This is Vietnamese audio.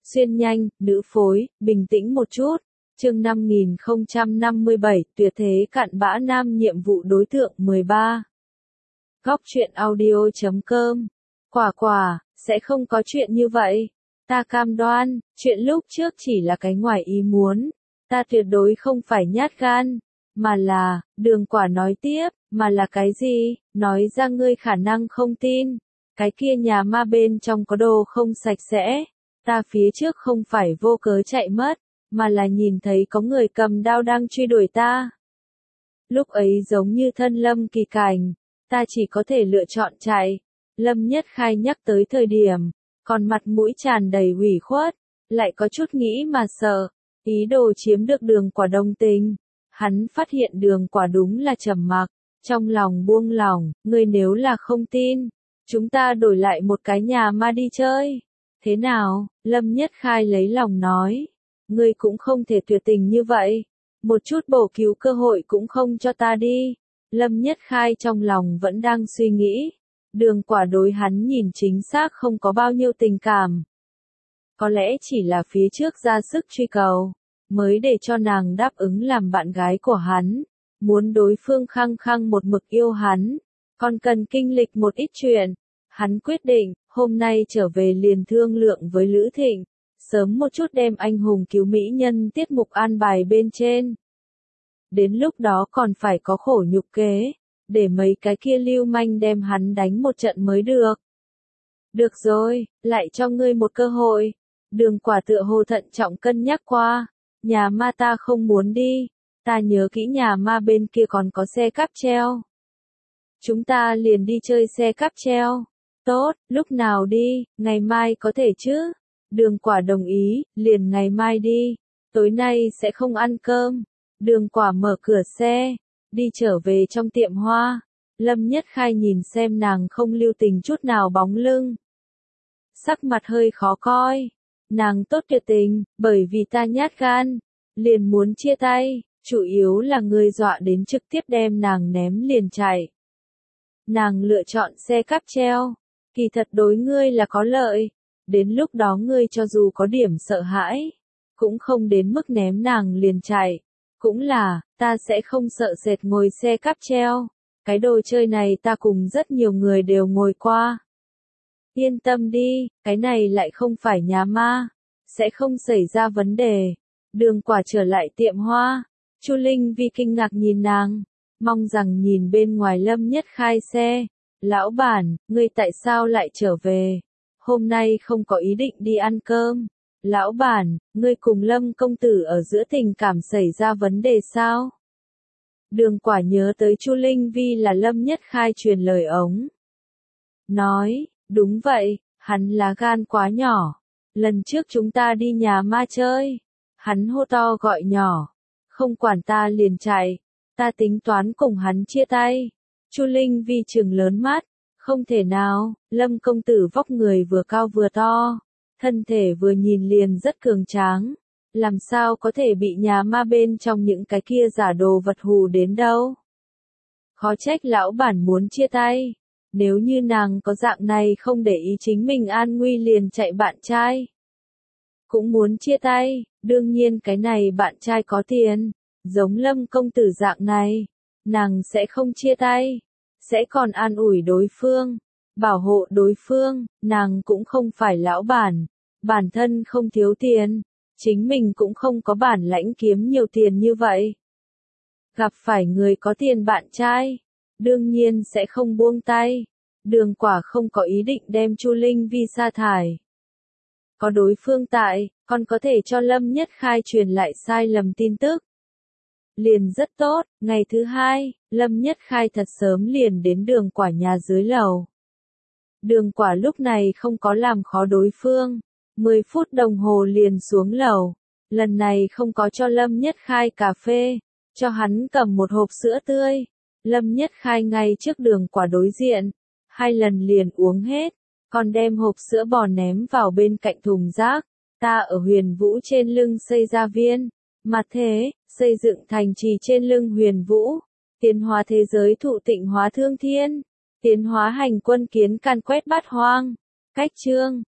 Xuyên nhanh, nữ phối, bình tĩnh một chút. Chương 5057, tuyệt thế cặn bã nam nhiệm vụ đối tượng 13. Góc truyện audio.com. Quả, sẽ không có chuyện như vậy. Ta cam đoan, chuyện lúc trước chỉ là cái ngoài ý muốn. Ta tuyệt đối không phải nhát gan. Mà là, Đường Quả nói tiếp, mà là cái gì, nói ra ngươi khả năng không tin. Cái kia nhà ma bên trong có đồ không sạch sẽ. Ta phía trước không phải vô cớ chạy mất, mà là nhìn thấy có người cầm đao đang truy đuổi ta. Lúc ấy giống như thân Lâm Kỳ cảnh, ta chỉ có thể lựa chọn chạy. Lâm Nhất Khai nhắc tới thời điểm, còn mặt mũi tràn đầy ủy khuất, lại có chút nghĩ mà sợ, ý đồ chiếm được Đường Quả đồng tình. Hắn phát hiện Đường Quả đúng là trầm mặc, trong lòng buông lỏng, ngươi nếu là không tin, chúng ta đổi lại một cái nhà ma đi chơi. Thế nào? Lâm Nhất Khai lấy lòng nói. Ngươi cũng không thể tuyệt tình như vậy. Một chút bổ cứu cơ hội cũng không cho ta đi. Lâm Nhất Khai trong lòng vẫn đang suy nghĩ. Đường Quả đối hắn nhìn chính xác không có bao nhiêu tình cảm. Có lẽ chỉ là phía trước ra sức truy cầu, mới để cho nàng đáp ứng làm bạn gái của hắn. Muốn đối phương khăng khăng một mực yêu hắn, còn cần kinh lịch một ít chuyện. Hắn quyết định, hôm nay trở về liền thương lượng với Lữ Thịnh, sớm một chút đem anh hùng cứu mỹ nhân tiết mục an bài bên trên. Đến lúc đó còn phải có khổ nhục kế, để mấy cái kia lưu manh đem hắn đánh một trận mới được. Được rồi, lại cho ngươi một cơ hội. Đường Quả tựa hồ thận trọng cân nhắc qua, nhà ma ta không muốn đi, ta nhớ kỹ nhà ma bên kia còn có xe cáp treo. Chúng ta liền đi chơi xe cáp treo. Tốt, lúc nào đi, ngày mai có thể chứ? Đường Quả đồng ý, liền ngày mai đi, tối nay sẽ không ăn cơm. Đường Quả mở cửa xe, đi trở về trong tiệm hoa. Lâm Nhất Khai nhìn xem nàng không lưu tình chút nào bóng lưng. Sắc mặt hơi khó coi, nàng tốt tuyệt tình, bởi vì ta nhát gan, liền muốn chia tay, chủ yếu là ngươi dọa đến trực tiếp đem nàng ném liền chạy. Nàng lựa chọn xe cáp treo. Kỳ thật đối ngươi là có lợi, đến lúc đó ngươi cho dù có điểm sợ hãi, cũng không đến mức ném nàng liền chạy. Cũng là, ta sẽ không sợ sệt ngồi xe cáp treo, cái đồ chơi này ta cùng rất nhiều người đều ngồi qua. Yên tâm đi, cái này lại không phải nhà ma, sẽ không xảy ra vấn đề. Đường Quả trở lại tiệm hoa, Chu Linh Vi kinh ngạc nhìn nàng, mong rằng nhìn bên ngoài Lâm Nhất Khai xe. Lão bản, ngươi tại sao lại trở về? Hôm nay không có ý định đi ăn cơm. Lão bản, ngươi cùng Lâm công tử ở giữa tình cảm xảy ra vấn đề sao? Đường Quả nhớ tới Chu Linh Vi là Lâm Nhất Khai truyền lời ống. Nói, đúng vậy, hắn là gan quá nhỏ. Lần trước chúng ta đi nhà ma chơi, hắn hô to gọi nhỏ, không quản ta liền chạy, ta tính toán cùng hắn chia tay. Chu Linh Vi trừng lớn mắt, không thể nào, Lâm công tử vóc người vừa cao vừa to, thân thể vừa nhìn liền rất cường tráng, làm sao có thể bị nhà ma bên trong những cái kia giả đồ vật hù đến đâu. Khó trách lão bản muốn chia tay, nếu như nàng có dạng này không để ý chính mình an nguy liền chạy bạn trai. Cũng muốn chia tay, đương nhiên cái này bạn trai có tiền, giống Lâm công tử dạng này, nàng sẽ không chia tay. Sẽ còn an ủi đối phương, bảo hộ đối phương, nàng cũng không phải lão bản, bản thân không thiếu tiền, chính mình cũng không có bản lãnh kiếm nhiều tiền như vậy. Gặp phải người có tiền bạn trai, đương nhiên sẽ không buông tay. Đường Quả không có ý định đem Chu Linh Vi sa thải. Có đối phương tại, còn có thể cho Lâm Nhất Khai truyền lại sai lầm tin tức. Liền rất tốt, ngày thứ hai, Lâm Nhất Khai thật sớm liền đến Đường Quả nhà dưới lầu. Đường Quả lúc này không có làm khó đối phương, 10 phút đồng hồ liền xuống lầu, lần này không có cho Lâm Nhất Khai cà phê, cho hắn cầm một hộp sữa tươi. Lâm Nhất Khai ngay trước Đường Quả đối diện, 2 lần liền uống hết, còn đem hộp sữa bò ném vào bên cạnh thùng rác. Ta ở Huyền Vũ trên lưng xây ra viên, mà thế, xây dựng thành trì trên lưng Huyền Vũ, tiến hóa thế giới thụ tịnh hóa thương thiên, tiến hóa hành quân kiến can quét bát hoang. Cách chương